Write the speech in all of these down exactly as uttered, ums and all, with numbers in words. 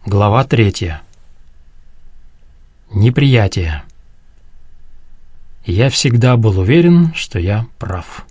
Глава третья. Неприятие. Я всегда был уверен, что я прав.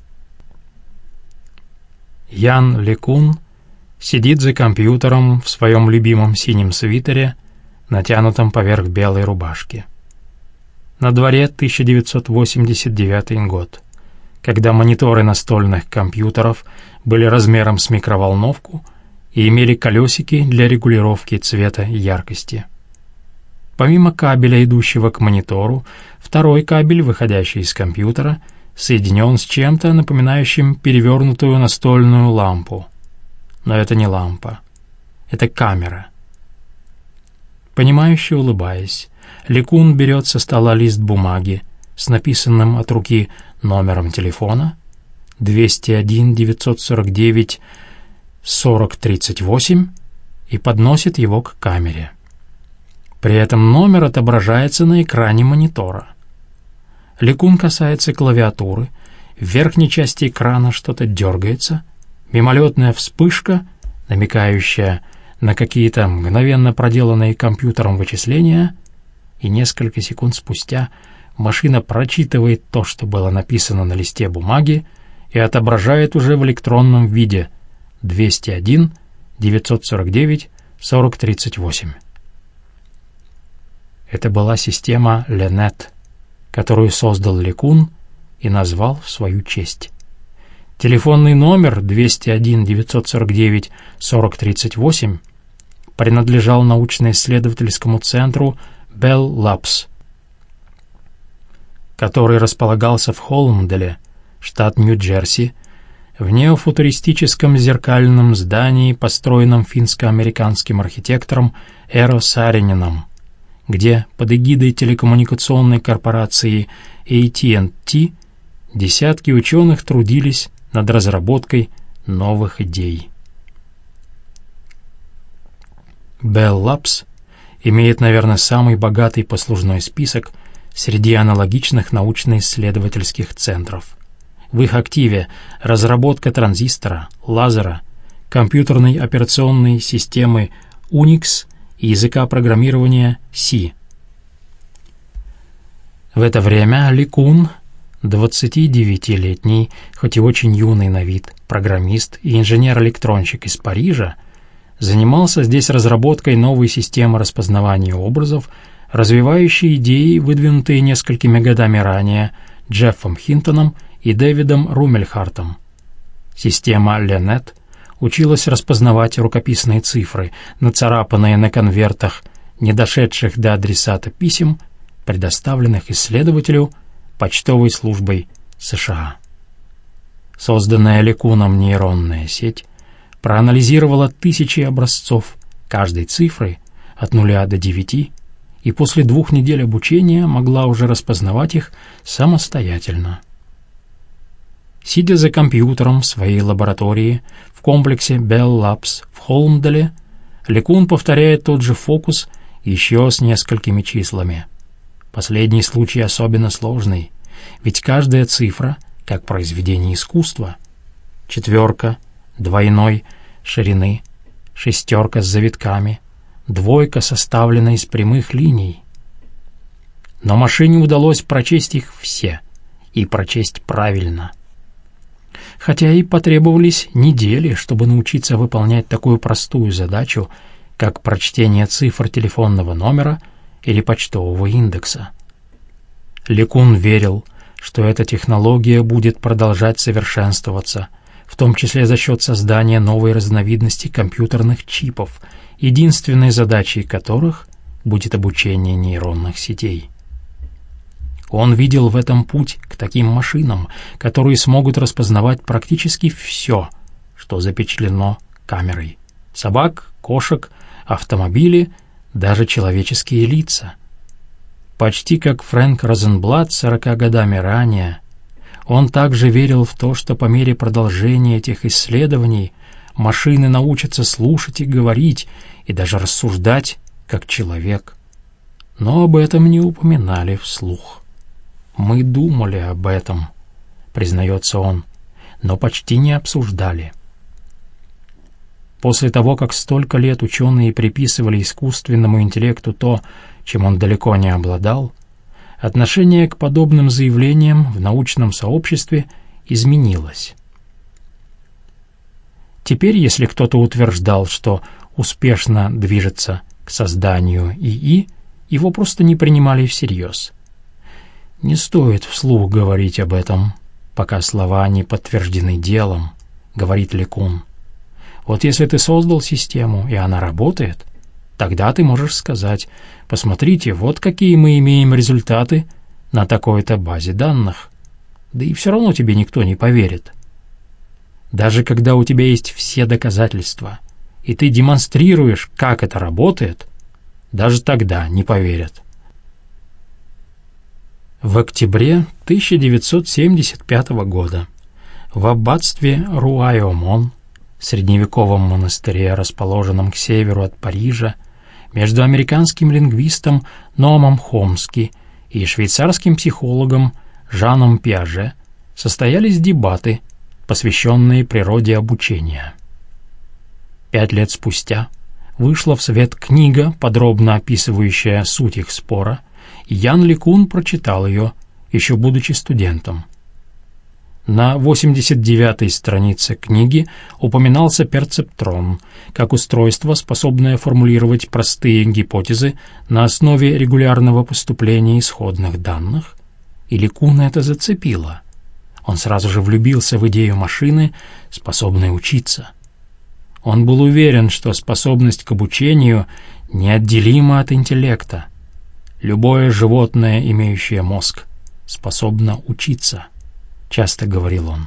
Ян Лекун сидит за компьютером в своем любимом синем свитере, натянутом поверх белой рубашки. На дворе тысяча девятьсот восемьдесят девятый год, когда мониторы настольных компьютеров были размером с микроволновку и имели колесики для регулировки цвета и яркости. Помимо кабеля, идущего к монитору, второй кабель, выходящий из компьютера, соединен с чем-то, напоминающим перевернутую настольную лампу. Но это не лампа. Это камера. Понимающе улыбаясь, Лекун берет со стола лист бумаги с написанным от руки номером телефона двести один девятьсот сорок девять сорок тридцать восемь и подносит его к камере. При этом номер отображается на экране монитора. Лекун касается клавиатуры, в верхней части экрана что-то дергается, мимолетная вспышка, намекающая на какие-то мгновенно проделанные компьютером вычисления, и несколько секунд спустя машина прочитывает то, что было написано на листе бумаги, и отображает уже в электронном виде двести один девятьсот сорок девять сорок тридцать восемь. Это была система ленет, которую создал Лекун и назвал в свою честь. Телефонный номер двести один девятьсот сорок девять сорок тридцать восемь принадлежал научно-исследовательскому центру Bell Labs, который располагался в Холмделе, штат Нью-Джерси, в неофутуристическом зеркальном здании, построенном финско-американским архитектором Эро Сааринином, где под эгидой телекоммуникационной корпорации эй ти энд ти десятки ученых трудились над разработкой новых идей. Bell Labs имеет, наверное, самый богатый послужной список среди аналогичных научно-исследовательских центров. В их активе разработка транзистора, лазера, компьютерной операционной системы Unix и языка программирования C. В это время Лекун, двадцатидевятилетний, хоть и очень юный на вид, программист и инженер-электронщик из Парижа, занимался здесь разработкой новой системы распознавания образов, развивающей идеи, выдвинутые несколькими годами ранее Джеффом Хинтоном и Дэвидом Румельхартом. Система ленет училась распознавать рукописные цифры, нацарапанные на конвертах, не дошедших до адресата писем, предоставленных исследователю почтовой службой США. Созданная Лекуном нейронная сеть проанализировала тысячи образцов каждой цифры от нуля до девяти, и после двух недель обучения могла уже распознавать их самостоятельно. Сидя за компьютером в своей лаборатории в комплексе Bell Labs в Холмделе, Лекун повторяет тот же фокус еще с несколькими числами. Последний случай особенно сложный, ведь каждая цифра, как произведение искусства, четверка, двойной ширины, шестерка с завитками, двойка составлена из прямых линий. Но машине удалось прочесть их все, и прочесть правильно. Хотя и потребовались недели, чтобы научиться выполнять такую простую задачу, как прочтение цифр телефонного номера или почтового индекса. Лекун верил, что эта технология будет продолжать совершенствоваться, в том числе за счет создания новой разновидности компьютерных чипов, единственной задачей которых будет обучение нейронных сетей. Он видел в этом путь к таким машинам, которые смогут распознавать практически все, что запечатлено камерой: собак, кошек, автомобили, даже человеческие лица. Почти как Фрэнк Розенблат сорока годами ранее, он также верил в то, что по мере продолжения этих исследований машины научатся слушать и говорить, и даже рассуждать, как человек. Но об этом не упоминали вслух. «Мы думали об этом», — признается он, — «но почти не обсуждали». После того, как столько лет ученые приписывали искусственному интеллекту то, чем он далеко не обладал, отношение к подобным заявлениям в научном сообществе изменилось. Теперь, если кто-то утверждал, что успешно движется к созданию ИИ, его просто не принимали всерьез. Не стоит вслух говорить об этом, пока слова не подтверждены делом, говорит Лекун. Вот если ты создал систему, и она работает, тогда ты можешь сказать: посмотрите, вот какие мы имеем результаты на такой-то базе данных. Да и все равно тебе никто не поверит. Даже когда у тебя есть все доказательства, и ты демонстрируешь, как это работает, даже тогда не поверят. В октябре тысяча девятьсот семьдесят пятого года в аббатстве Руайомон, средневековом монастыре, расположенном к северу от Парижа, между американским лингвистом Ноамом Хомски и швейцарским психологом Жаном Пиаже состоялись дебаты, посвященные природе обучения. Пять лет спустя вышла в свет книга, подробно описывающая суть их спора, и Ян Лекун прочитал ее, еще будучи студентом. На восемьдесят девятой странице книги упоминался перцептрон, как устройство, способное формулировать простые гипотезы на основе регулярного поступления исходных данных, и Лекуна это зацепило. Он сразу же влюбился в идею машины, способной учиться. Он был уверен, что способность к обучению неотделима от интеллекта. Любое животное, имеющее мозг, способно учиться, часто говорил он.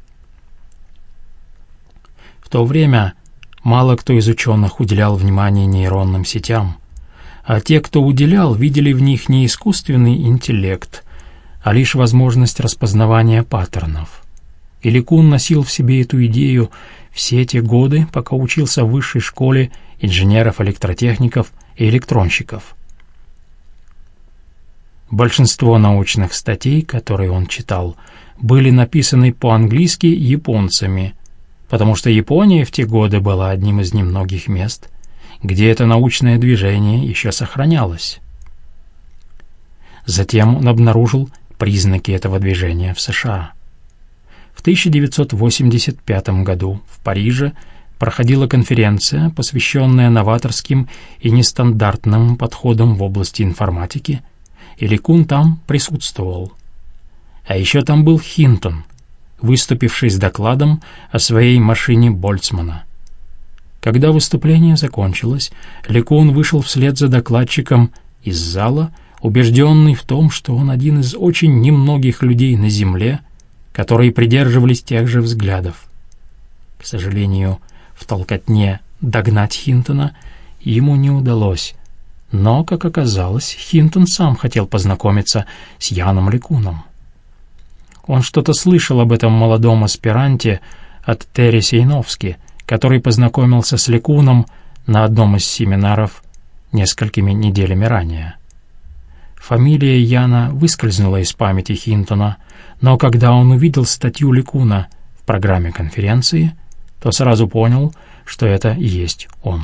В то время мало кто из ученых уделял внимание нейронным сетям, а те, кто уделял, видели в них не искусственный интеллект, а лишь возможность распознавания паттернов. И Лекун носил в себе эту идею все те годы, пока учился в высшей школе инженеров-электротехников и электронщиков. Большинство научных статей, которые он читал, были написаны по-английски японцами, потому что Япония в те годы была одним из немногих мест, где это научное движение еще сохранялось. Затем он обнаружил признаки этого движения в США. В тысяча девятьсот восемьдесят пятом году в Париже проходила конференция, посвященная новаторским и нестандартным подходам в области информатики, и Лекун там присутствовал. А еще там был Хинтон, выступивший с докладом о своей машине Больцмана. Когда выступление закончилось, Лекун вышел вслед за докладчиком из зала, убежденный в том, что он один из очень немногих людей на Земле, которые придерживались тех же взглядов. К сожалению, в толкотне догнать Хинтона ему не удалось, но, как оказалось, Хинтон сам хотел познакомиться с Яном Лекуном. Он что-то слышал об этом молодом аспиранте от Терри Сейновски, который познакомился с Лекуном на одном из семинаров несколькими неделями ранее. Фамилия Яна выскользнула из памяти Хинтона, но когда он увидел статью Лекуна в программе конференции, то сразу понял, что это и есть он.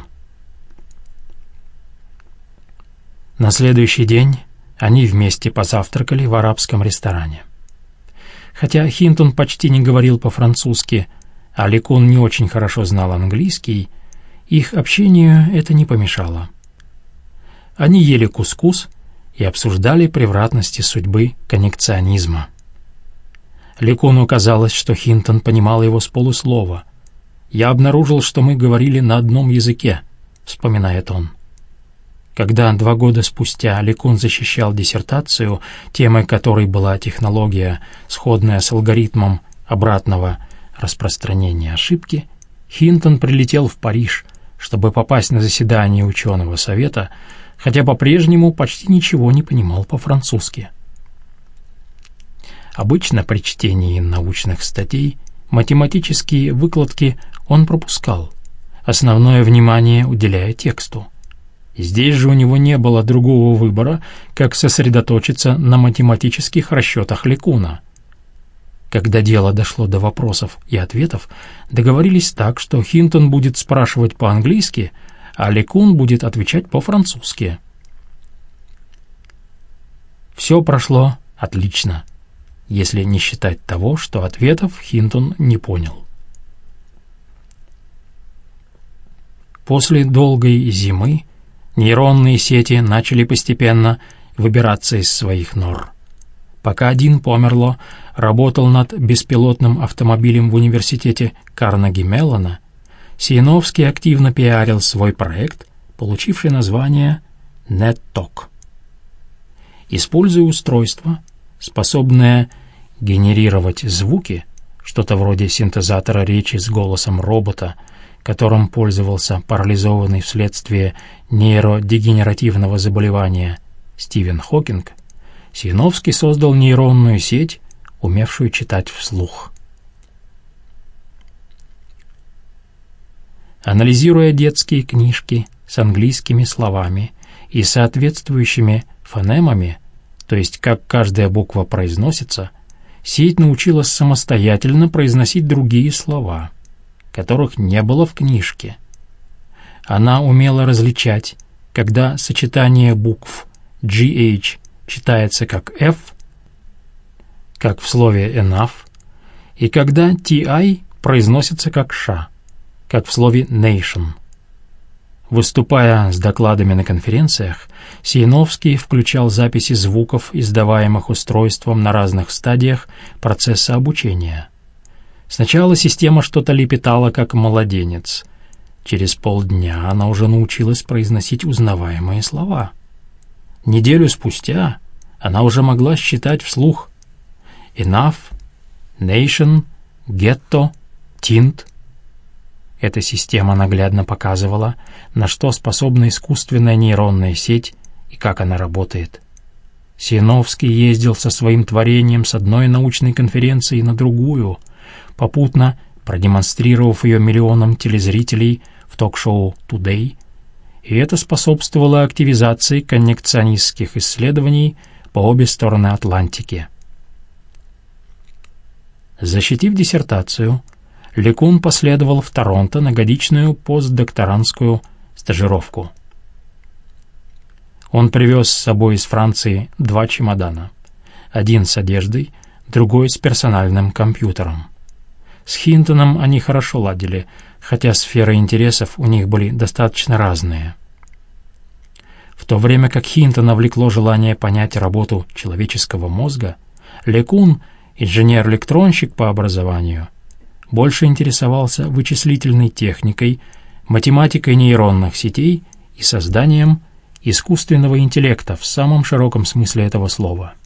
На следующий день они вместе позавтракали в арабском ресторане. Хотя Хинтон почти не говорил по-французски, а Лекун не очень хорошо знал английский, их общению это не помешало. Они ели кускус и обсуждали превратности судьбы коннекционизма. Лекуну казалось, что Хинтон понимал его с полуслова. «Я обнаружил, что мы говорили на одном языке», — вспоминает он. Когда два года спустя Лекун защищал диссертацию, темой которой была технология, сходная с алгоритмом обратного распространения ошибки, Хинтон прилетел в Париж, чтобы попасть на заседание ученого совета, хотя по-прежнему почти ничего не понимал по-французски. Обычно при чтении научных статей математические выкладки он пропускал, основное внимание уделяя тексту. Здесь же у него не было другого выбора, как сосредоточиться на математических расчетах Лекуна. Когда дело дошло до вопросов и ответов, договорились так, что Хинтон будет спрашивать по-английски, а Лекун будет отвечать по-французски. Все прошло отлично, если не считать того, что ответов Хинтон не понял. После долгой зимы нейронные сети начали постепенно выбираться из своих нор. Пока один Померло работал над беспилотным автомобилем в университете Карнеги-Меллона, Сиеновский активно пиарил свой проект, получивший название NetTalk. Используя устройство, способное генерировать звуки, что-то вроде синтезатора речи с голосом робота, которым пользовался парализованный вследствие нейродегенеративного заболевания Стивен Хокинг, Сиеновский создал нейронную сеть, умевшую читать вслух. Анализируя детские книжки с английскими словами и соответствующими фонемами, то есть как каждая буква произносится, сеть научилась самостоятельно произносить другие слова, которых не было в книжке. Она умела различать, когда сочетание букв джи эйч читается как F, как в слове enough, и когда ти ай произносится как ш, как в слове nation. Выступая с докладами на конференциях, Сиеновский включал записи звуков, издаваемых устройством на разных стадиях процесса обучения. Сначала система что-то лепетала, как младенец. Через полдня она уже научилась произносить узнаваемые слова. Неделю спустя она уже могла считать вслух enough, nation, ghetto, tint. Эта система наглядно показывала, на что способна искусственная нейронная сеть и как она работает. Сиеновский ездил со своим творением с одной научной конференции на другую, попутно продемонстрировав ее миллионам телезрителей в ток-шоу «Today», и это способствовало активизации коннекционистских исследований по обе стороны Атлантики. Защитив диссертацию, Лекун последовал в Торонто на годичную постдокторантскую стажировку. Он привез с собой из Франции два чемодана. Один с одеждой, другой с персональным компьютером. С Хинтоном они хорошо ладили, хотя сферы интересов у них были достаточно разные. В то время как Хинтона влекло желание понять работу человеческого мозга, Лекун, инженер-электронщик по образованию, больше интересовался вычислительной техникой, математикой нейронных сетей и созданием искусственного интеллекта в самом широком смысле этого слова.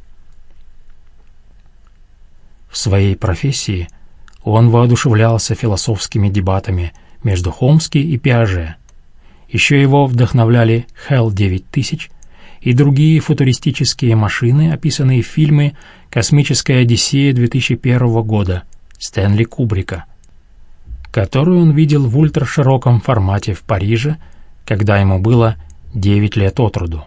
В своей профессии он воодушевлялся философскими дебатами между Хомски и Пиаже. Еще его вдохновляли Хэл девять тысяч и другие футуристические машины, описанные в фильме «Космическая Одиссея» две тысячи первого года Стэнли Кубрика, которую он видел в ультрашироком формате в Париже, когда ему было девять лет от роду.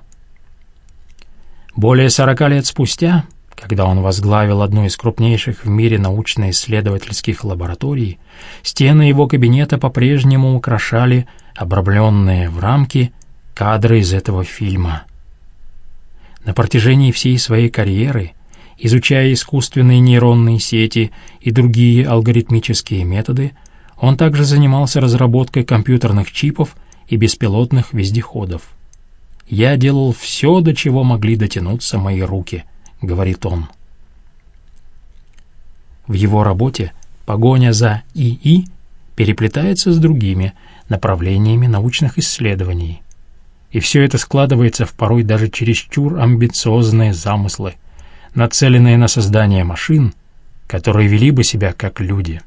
Более сорока лет спустя, когда он возглавил одну из крупнейших в мире научно-исследовательских лабораторий, стены его кабинета по-прежнему украшали обрамленные в рамки кадры из этого фильма. На протяжении всей своей карьеры, изучая искусственные нейронные сети и другие алгоритмические методы, он также занимался разработкой компьютерных чипов и беспилотных вездеходов. «Я делал все, до чего могли дотянуться мои руки», — говорит он. В его работе погоня за ИИ переплетается с другими направлениями научных исследований. И все это складывается в порой даже чересчур амбициозные замыслы, нацеленные на создание машин, которые вели бы себя как люди.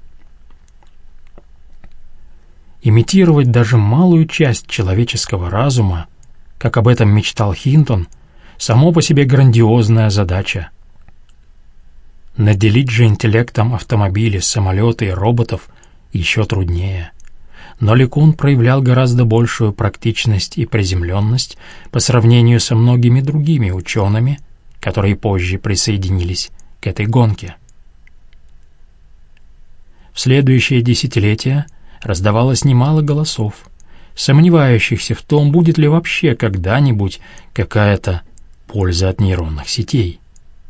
Имитировать даже малую часть человеческого разума, как об этом мечтал Хинтон, само по себе грандиозная задача. Наделить же интеллектом автомобили, самолеты и роботов еще труднее. Но Лекун проявлял гораздо большую практичность и приземленность по сравнению со многими другими учеными, которые позже присоединились к этой гонке. В следующее десятилетие раздавалось немало голосов, сомневающихся в том, будет ли вообще когда-нибудь какая-то польза от нейронных сетей.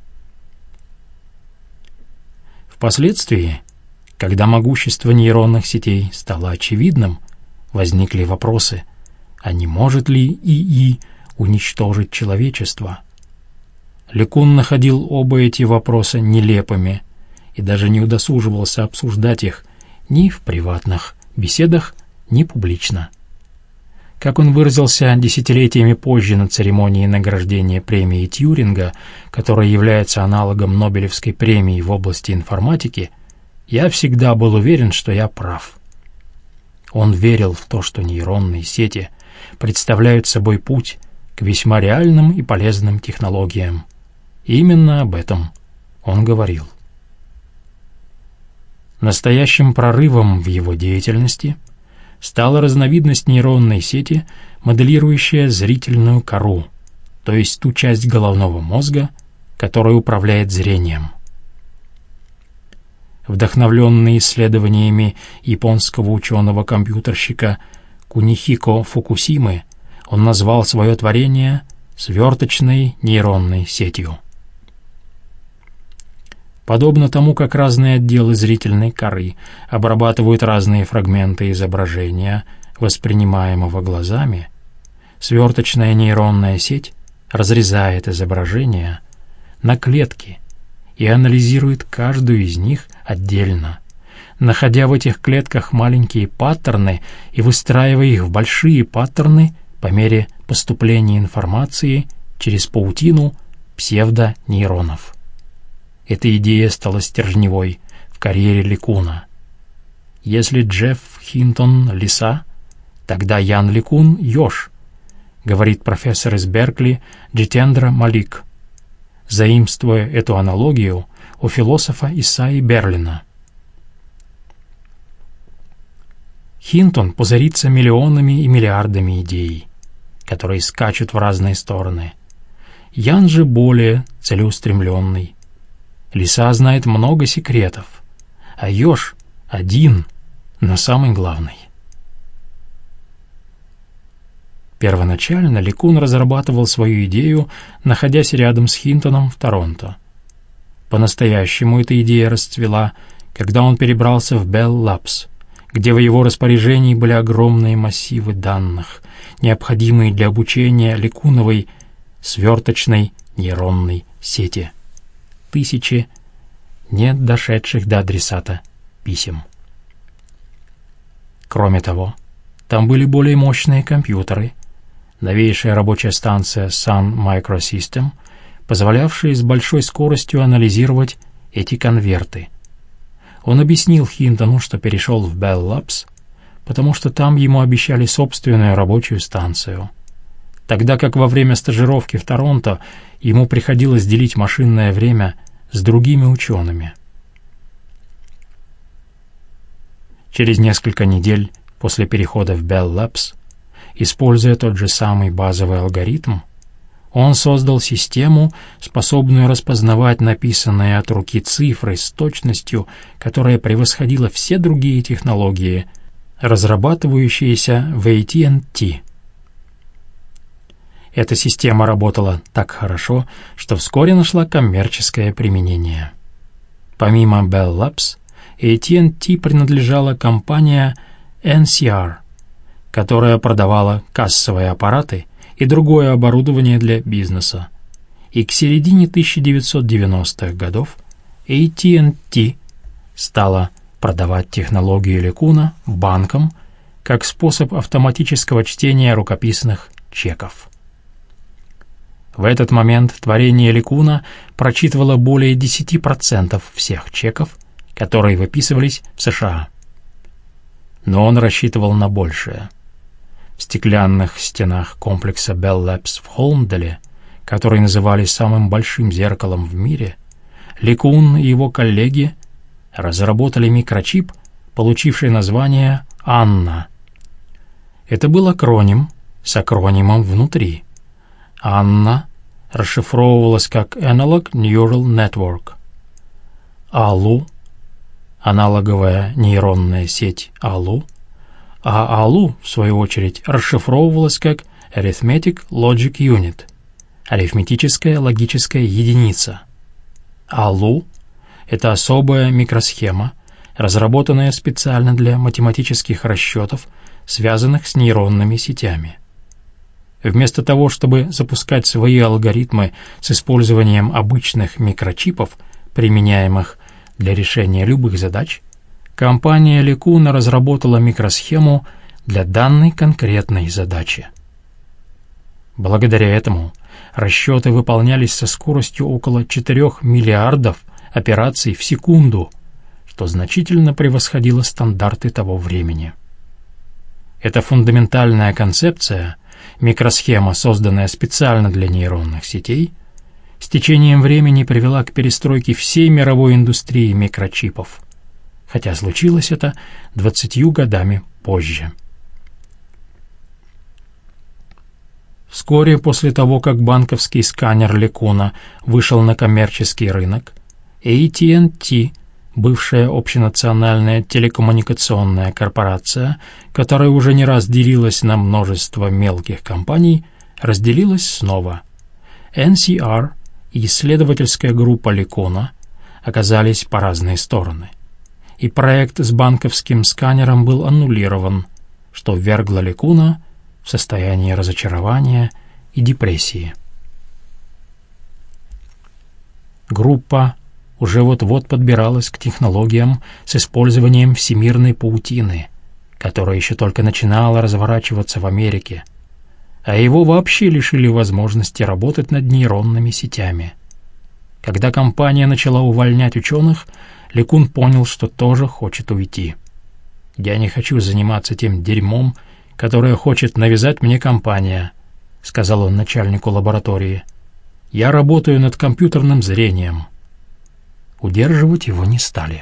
Впоследствии, когда могущество нейронных сетей стало очевидным, возникли вопросы, а не может ли ИИ уничтожить человечество? Лекун находил оба эти вопроса нелепыми и даже не удосуживался обсуждать их ни в приватных беседах, ни публично. Как он выразился десятилетиями позже на церемонии награждения премии Тьюринга, которая является аналогом Нобелевской премии в области информатики, «Я всегда был уверен, что я прав». Он верил в то, что нейронные сети представляют собой путь к весьма реальным и полезным технологиям. И именно об этом он говорил. Настоящим прорывом в его деятельности стала разновидность нейронной сети, моделирующая зрительную кору, то есть ту часть головного мозга, которая управляет зрением. Вдохновленный исследованиями японского ученого-компьютерщика Кунихико Фукусимы, он назвал свое творение сверточной нейронной сетью. Подобно тому, как разные отделы зрительной коры обрабатывают разные фрагменты изображения, воспринимаемого глазами, сверточная нейронная сеть разрезает изображение на клетки и анализирует каждую из них отдельно, находя в этих клетках маленькие паттерны и выстраивая их в большие паттерны по мере поступления информации через паутину псевдонейронов. Эта идея стала стержневой в карьере Лекуна. Если Джефф Хинтон — лиса, тогда Ян Лекун — еж, говорит профессор из Беркли Джитендра Малик, заимствуя эту аналогию у философа Исаи Берлина. Хинтон пузырится миллионами и миллиардами идей, которые скачут в разные стороны. Ян же более целеустремленный. Лиса знает много секретов, а еж один, но самый главный. Первоначально Лекун разрабатывал свою идею, находясь рядом с Хинтоном в Торонто. По-настоящему эта идея расцвела, когда он перебрался в Bell Labs, где в его распоряжении были огромные массивы данных, необходимые для обучения Лекуновой сверточной нейронной сети. Тысячи не дошедших до адресата писем. Кроме того, там были более мощные компьютеры, новейшая рабочая станция Sun Microsystem, позволявшая с большой скоростью анализировать эти конверты. Он объяснил Хинтону, что перешел в Bell Labs, потому что там ему обещали собственную рабочую станцию, тогда как во время стажировки в Торонто ему приходилось делить машинное время с другими учеными. Через несколько недель после перехода в Bell Labs, используя тот же самый базовый алгоритм, он создал систему, способную распознавать написанные от руки цифры с точностью, которая превосходила все другие технологии, разрабатывающиеся в эй ти энд ти. Эта система работала так хорошо, что вскоре нашла коммерческое применение. Помимо Bell Labs, эй ти энд ти принадлежала компания эн си ар, которая продавала кассовые аппараты и другое оборудование для бизнеса. И к середине тысяча девятьсот девяностых годов эй ти энд ти стала продавать технологию Лекуна банкам как способ автоматического чтения рукописных чеков. В этот момент творение Лекуна прочитывало более десять процентов всех чеков, которые выписывались в США. Но он рассчитывал на большее. В стеклянных стенах комплекса Bell Labs в Холмдале, который называли самым большим зеркалом в мире, Лекун и его коллеги разработали микрочип, получивший название «Анна». Это был акроним с акронимом внутри. «Анна» расшифровывалась как Analog Neural Network. «АЛУ» аналоговая нейронная сеть АЛУ, а АЛУ, в свою очередь, расшифровывалась как Arithmetic Logic Unit – арифметическая логическая единица. АЛУ – это особая микросхема, разработанная специально для математических расчетов, связанных с нейронными сетями. Вместо того, чтобы запускать свои алгоритмы с использованием обычных микрочипов, применяемых для решения любых задач, компания LeCun разработала микросхему для данной конкретной задачи. Благодаря этому расчеты выполнялись со скоростью около четырёх миллиардов операций в секунду, что значительно превосходило стандарты того времени. Эта фундаментальная концепция, микросхема, созданная специально для нейронных сетей, с течением времени привела к перестройке всей мировой индустрии микрочипов, хотя случилось это двадцатью годами позже. Вскоре после того, как банковский сканер LeCun вышел на коммерческий рынок, эй ти энд ти, бывшая общенациональная телекоммуникационная корпорация, которая уже не раз делилась на множество мелких компаний, разделилась снова. эн си ар и исследовательская группа LeCun оказались по разные стороны, и проект с банковским сканером был аннулирован, что ввергло LeCun в состояние разочарования и депрессии. Группа уже вот-вот подбиралась к технологиям с использованием всемирной паутины, которая еще только начинала разворачиваться в Америке, а его вообще лишили возможности работать над нейронными сетями. Когда компания начала увольнять ученых, LeCun понял, что тоже хочет уйти. «Я не хочу заниматься тем дерьмом, которое хочет навязать мне компания», — сказал он начальнику лаборатории. «Я работаю над компьютерным зрением». Удерживать его не стали.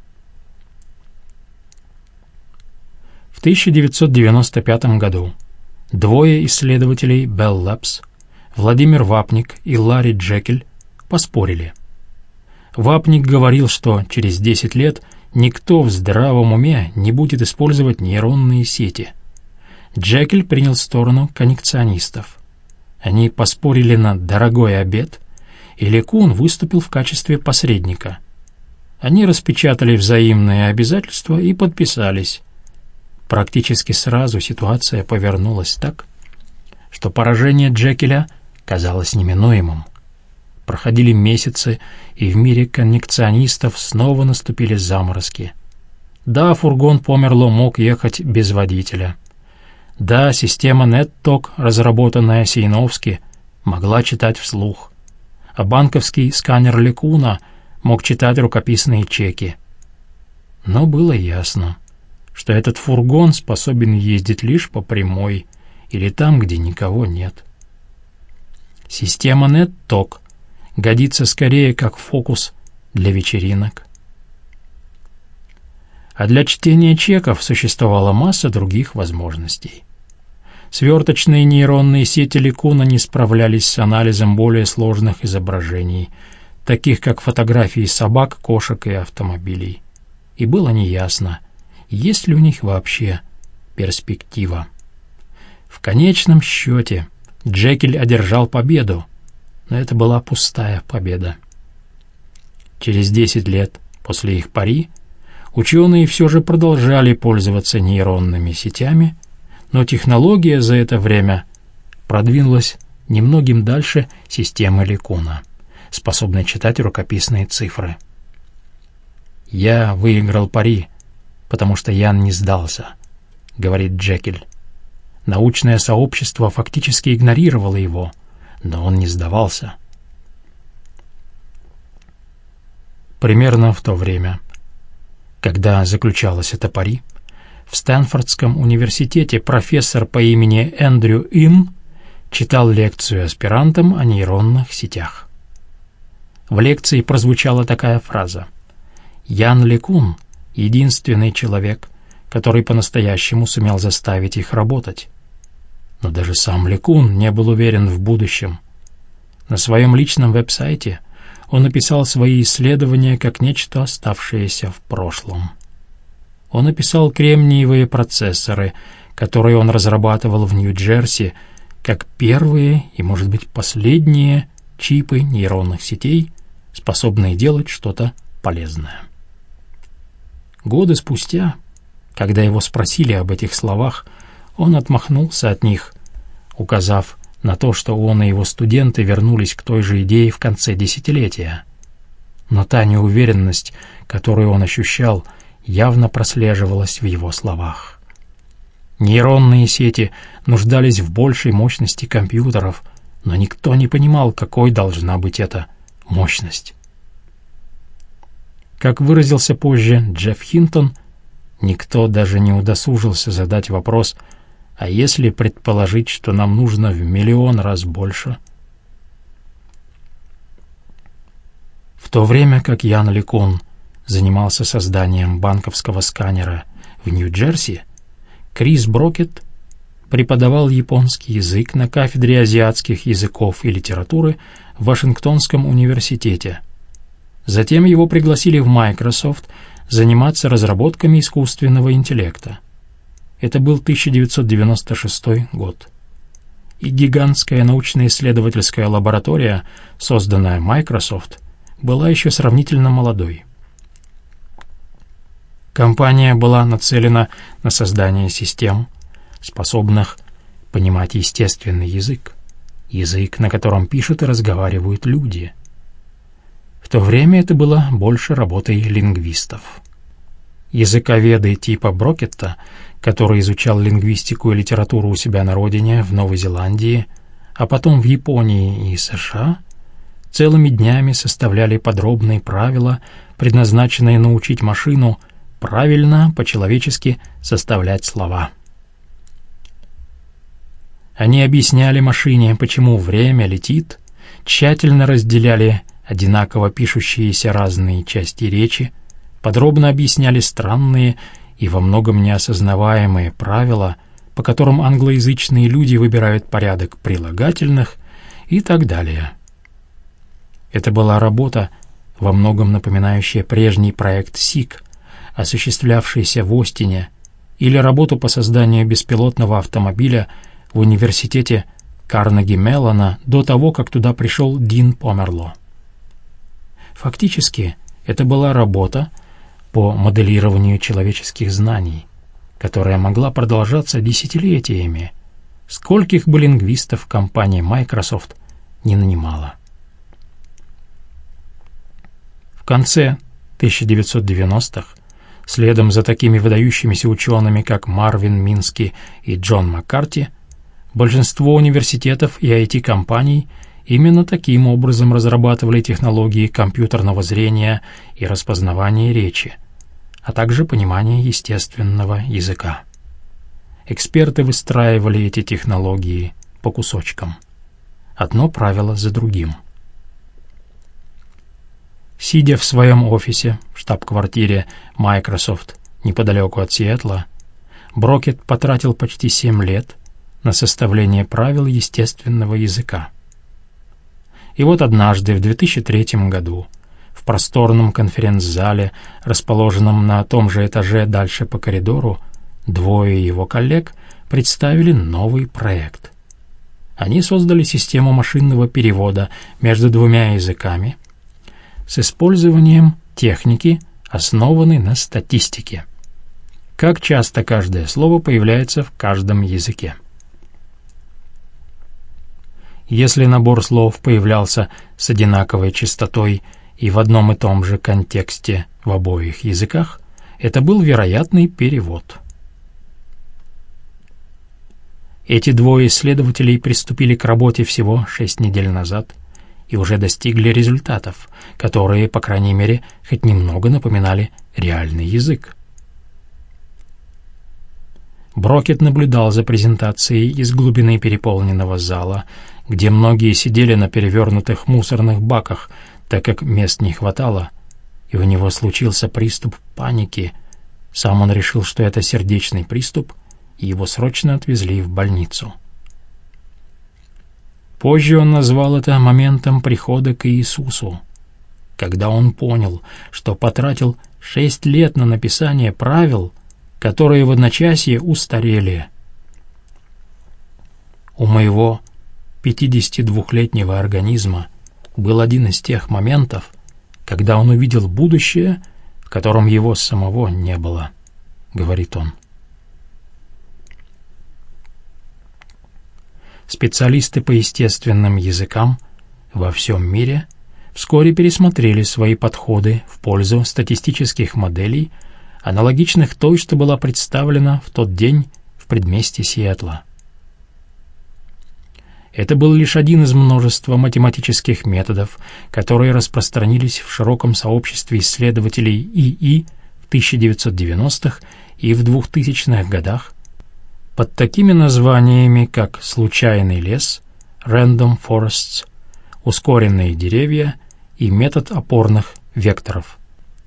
В тысяча девятьсот девяносто пятом году двое исследователей Bell Labs, Владимир Вапник и Ларри Джекель, поспорили. Вапник говорил, что через десять лет никто в здравом уме не будет использовать нейронные сети. Джекель принял сторону коннекционистов. Они поспорили на дорогой обед, и LeCun выступил в качестве посредника. Они распечатали взаимные обязательства и подписались. Практически сразу ситуация повернулась так, что поражение Джекеля казалось неминуемым. Проходили месяцы, и в мире коннекционистов снова наступили заморозки. Да, фургон Померло мог ехать без водителя. Да, система NetTalk, разработанная Сейновски, могла читать вслух, а банковский сканер LeCun мог читать рукописные чеки. Но было ясно, что этот фургон способен ездить лишь по прямой или там, где никого нет. Система NetTalk годится скорее как фокус для вечеринок. А для чтения чеков существовала масса других возможностей. Сверточные нейронные сети LeCun не справлялись с анализом более сложных изображений, таких как фотографии собак, кошек и автомобилей. И было неясно, есть ли у них вообще перспектива. В конечном счете Джекель одержал победу, но это была пустая победа. Через десять лет после их пари ученые все же продолжали пользоваться нейронными сетями, но технология за это время продвинулась немногим дальше системы LeCun, способной читать рукописные цифры. «Я выиграл пари, потому что Ян не сдался», — говорит Джекель. Научное сообщество фактически игнорировало его, но он не сдавался. Примерно в то время, когда заключалось это пари, в Стэнфордском университете профессор по имени Эндрю Ин читал лекцию аспирантам о нейронных сетях. В лекции прозвучала такая фраза: «Ян LeCun — единственный человек, который по-настоящему сумел заставить их работать». Но даже сам LeCun не был уверен в будущем. На своем личном веб-сайте он описал свои исследования как нечто оставшееся в прошлом. Он описал кремниевые процессоры, которые он разрабатывал в Нью-Джерси, как первые и, может быть, последние чипы нейронных сетей, способные делать что-то полезное. Годы спустя, когда его спросили об этих словах, он отмахнулся от них, указав на то, что он и его студенты вернулись к той же идее в конце десятилетия. Но та неуверенность, которую он ощущал, явно прослеживалась в его словах. Нейронные сети нуждались в большей мощности компьютеров, но никто не понимал, какой должна быть эта мощность. Как выразился позже Джефф Хинтон, никто даже не удосужился задать вопрос, а если предположить, что нам нужно в миллион раз больше? В то время как Ян LeCun занимался созданием банковского сканера в Нью-Джерси, Крис Брокет преподавал японский язык на кафедре азиатских языков и литературы в Вашингтонском университете. Затем его пригласили в Microsoft заниматься разработками искусственного интеллекта. Это был тысяча девятьсот девяносто шестой год. И гигантская научно-исследовательская лаборатория, созданная Microsoft, была еще сравнительно молодой. Компания была нацелена на создание систем, способных понимать естественный язык, язык, на котором пишут и разговаривают люди. В то время это было больше работой лингвистов. Языковеды типа Брокетта, который изучал лингвистику и литературу у себя на родине, в Новой Зеландии, а потом в Японии и США, целыми днями составляли подробные правила, предназначенные научить машину правильно, по-человечески составлять слова. Они объясняли машине, почему время летит, тщательно разделяли одинаково пишущиеся разные части речи, подробно объясняли странные и во многом неосознаваемые правила, по которым англоязычные люди выбирают порядок прилагательных и так далее. Это была работа, во многом напоминающая прежний проект сик, осуществлявшийся в Остине, или работу по созданию беспилотного автомобиля в университете Карнеги-Меллона до того, как туда пришел Дин Померло. Фактически, это была работа по моделированию человеческих знаний, которая могла продолжаться десятилетиями, скольких бы лингвистов компания Microsoft не нанимала. В конце тысяча девятьсот девяностых, следом за такими выдающимися учеными, как Марвин Мински и Джон Маккарти, большинство университетов и ай ти-компаний именно таким образом разрабатывали технологии компьютерного зрения и распознавания речи, а также понимания естественного языка. Эксперты выстраивали эти технологии по кусочкам, одно правило за другим. Сидя в своем офисе в штаб-квартире Microsoft неподалеку от Сиэтла, Брокет потратил почти семь лет на составление правил естественного языка. И вот однажды, в две тысячи третьем году, в просторном конференц-зале, расположенном на том же этаже дальше по коридору, двое его коллег представили новый проект. Они создали систему машинного перевода между двумя языками с использованием техники, основанной на статистике. Как часто каждое слово появляется в каждом языке. Если набор слов появлялся с одинаковой частотой и в одном и том же контексте в обоих языках, это был вероятный перевод. Эти двое исследователей приступили к работе всего шесть недель назад и уже достигли результатов, которые, по крайней мере, хоть немного напоминали реальный язык. Брокет наблюдал за презентацией из глубины переполненного зала, где многие сидели на перевернутых мусорных баках, так как мест не хватало, и у него случился приступ паники. Сам он решил, что это сердечный приступ, и его срочно отвезли в больницу. Позже он назвал это моментом прихода к Иисусу, когда он понял, что потратил шесть лет на написание правил, которые в одночасье устарели. У моего пятидесятидвухлетнего организма был один из тех моментов, когда он увидел будущее, в котором его самого не было, говорит он. Специалисты по естественным языкам во всем мире вскоре пересмотрели свои подходы в пользу статистических моделей, аналогичных той, что была представлена в тот день в предместье Сиэтла. Это был лишь один из множества математических методов, которые распространились в широком сообществе исследователей ИИ в тысяча девятьсот девяностых и в двухтысячных годах под такими названиями, как «случайный лес», «random forests», «ускоренные деревья» и «метод опорных векторов».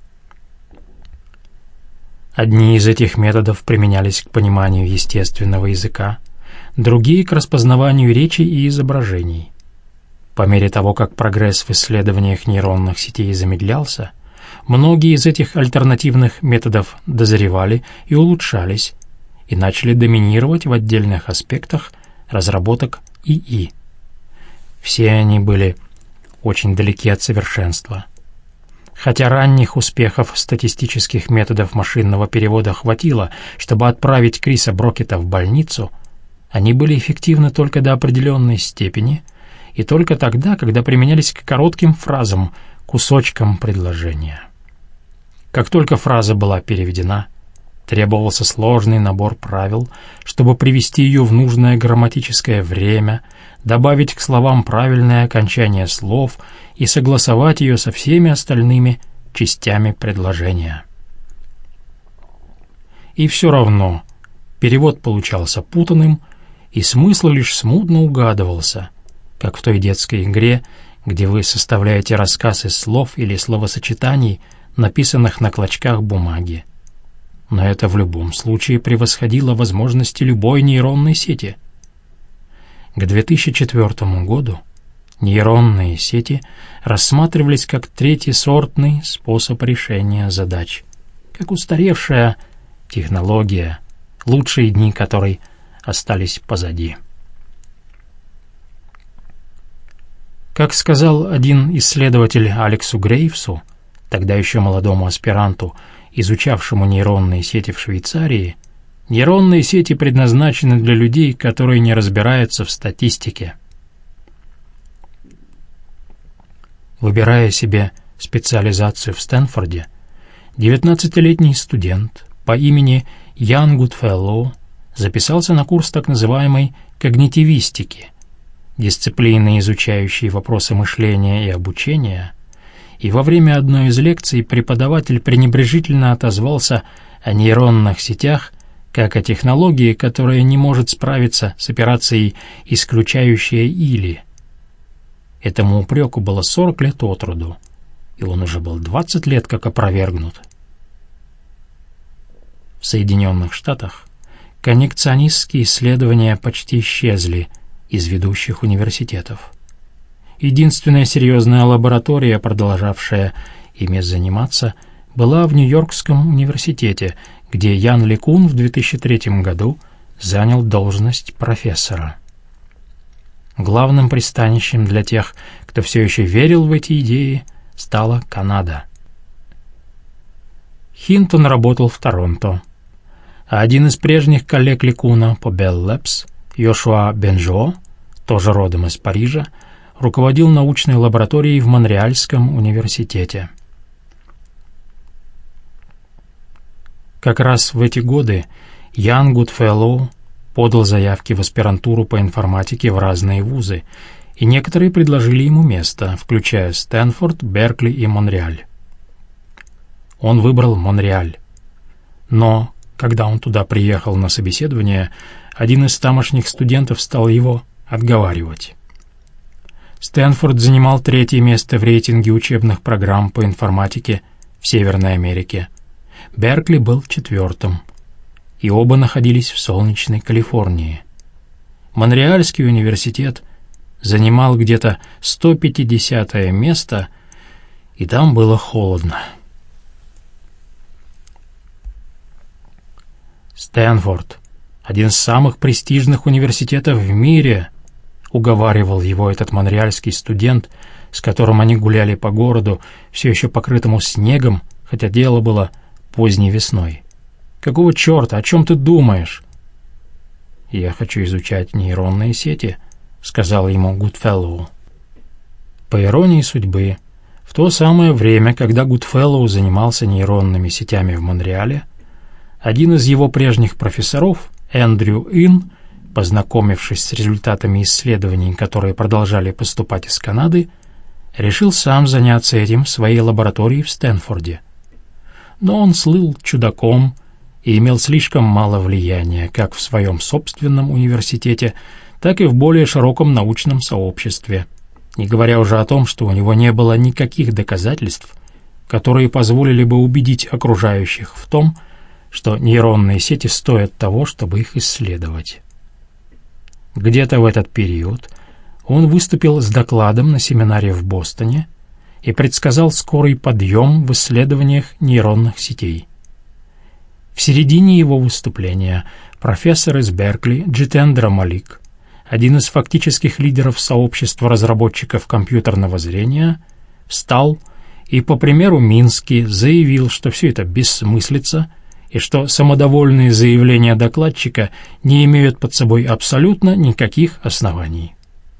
Одни из этих методов применялись к пониманию естественного языка, другие — к распознаванию речи и изображений. По мере того, как прогресс в исследованиях нейронных сетей замедлялся, многие из этих альтернативных методов дозревали и улучшались и начали доминировать в отдельных аспектах разработок ИИ. Все они были очень далеки от совершенства. Хотя ранних успехов статистических методов машинного перевода хватило, чтобы отправить Криса Брокета в больницу, они были эффективны только до определенной степени и только тогда, когда применялись к коротким фразам, кусочкам предложения. Как только фраза была переведена, требовался сложный набор правил, чтобы привести ее в нужное грамматическое время, добавить к словам правильное окончание слов и согласовать ее со всеми остальными частями предложения. И все равно перевод получался путанным, и смысл лишь смутно угадывался, как в той детской игре, где вы составляете рассказ из слов или словосочетаний, написанных на клочках бумаги. Но это в любом случае превосходило возможности любой нейронной сети. К две тысячи четвёртому году нейронные сети рассматривались как третьесортный способ решения задач, как устаревшая технология, лучшие дни которой остались позади. Как сказал один исследователь Алексу Грейвсу, тогда еще молодому аспиранту, изучавшему нейронные сети в Швейцарии, нейронные сети предназначены для людей, которые не разбираются в статистике. Выбирая себе специализацию в Стэнфорде, девятнадцатилетний студент по имени Ян Гудфеллоу записался на курс так называемой когнитивистики, дисциплины, изучающей вопросы мышления и обучения, и во время одной из лекций преподаватель пренебрежительно отозвался о нейронных сетях как о технологии, которая не может справиться с операцией «исключающая или». Этому упреку было сорок лет от роду, и он уже был двадцать лет как опровергнут. В Соединенных Штатах коннекционистские исследования почти исчезли из ведущих университетов. Единственная серьезная лаборатория, продолжавшая ими заниматься, была в Нью-Йоркском университете, где Ян Лекун в две тысячи третьем году занял должность профессора. Главным пристанищем для тех, кто все еще верил в эти идеи, стала Канада. Хинтон работал в Торонто, а один из прежних коллег Лекуна по Bell Labs, Йошуа Бенжо, тоже родом из Парижа, руководил научной лабораторией в Монреальском университете. Как раз в эти годы Ян Гудфеллоу подал заявки в аспирантуру по информатике в разные вузы, и некоторые предложили ему место, включая Стэнфорд, Беркли и Монреаль. Он выбрал Монреаль. Но, когда он туда приехал на собеседование, один из тамошних студентов стал его отговаривать. Стэнфорд занимал третье место в рейтинге учебных программ по информатике в Северной Америке. Беркли был четвертым, и оба находились в солнечной Калифорнии. Монреальский университет занимал где-то сто пятидесятое место и там было холодно. «Стэнфорд — один из самых престижных университетов в мире», — уговаривал его этот монреальский студент, с которым они гуляли по городу, все еще покрытому снегом, хотя дело было поздней весной. «Какого черта? О чем ты думаешь?» «Я хочу изучать нейронные сети», — сказал ему Гудфеллоу. По иронии судьбы, в то самое время, когда Гудфеллоу занимался нейронными сетями в Монреале, один из его прежних профессоров, Эндрю Ин, познакомившись с результатами исследований, которые продолжали поступать из Канады, решил сам заняться этим в своей лаборатории в Стэнфорде. Но он слыл чудаком и имел слишком мало влияния как в своем собственном университете, так и в более широком научном сообществе, не говоря уже о том, что у него не было никаких доказательств, которые позволили бы убедить окружающих в том, что нейронные сети стоят того, чтобы их исследовать. Где-то в этот период он выступил с докладом на семинаре в Бостоне и предсказал скорый подъем в исследованиях нейронных сетей. В середине его выступления профессор из Беркли Джитендра Малик, один из фактических лидеров сообщества разработчиков компьютерного зрения, встал и, по примеру Мински, заявил, что все это бессмыслица и что самодовольные заявления докладчика не имеют под собой абсолютно никаких оснований.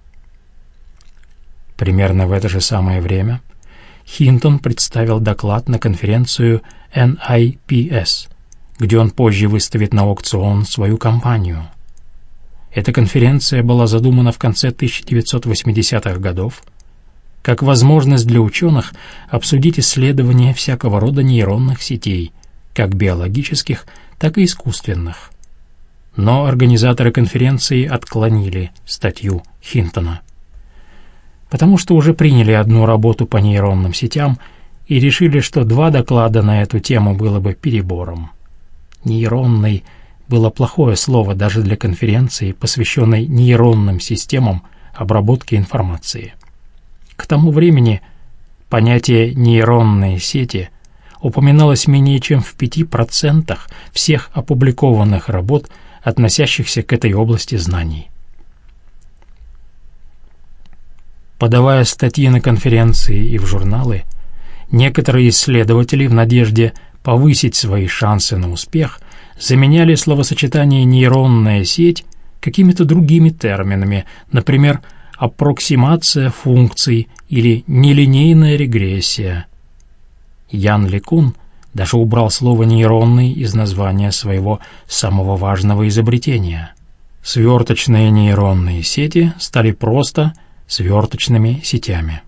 Примерно в это же самое время Хинтон представил доклад на конференцию эн ай пи эс, где он позже выставит на аукцион свою компанию. Эта конференция была задумана в конце тысяча девятьсот восьмидесятых годов как возможность для ученых обсудить исследования всякого рода нейронных сетей, как биологических, так и искусственных. Но организаторы конференции отклонили статью Хинтона, потому что уже приняли одну работу по нейронным сетям и решили, что два доклада на эту тему было бы перебором. «Нейронный» было плохое слово даже для конференции, посвященной нейронным системам обработки информации. К тому времени понятие «нейронные сети» упоминалось менее чем в пяти процентах всех опубликованных работ, относящихся к этой области знаний. Подавая статьи на конференции и в журналы, некоторые исследователи в надежде повысить свои шансы на успех заменяли словосочетание «нейронная сеть» какими-то другими терминами, например, «аппроксимация функций» или «нелинейная регрессия». Ян Ликун даже убрал слово «нейронный» из названия своего самого важного изобретения. Сверточные нейронные сети стали просто сверточными сетями.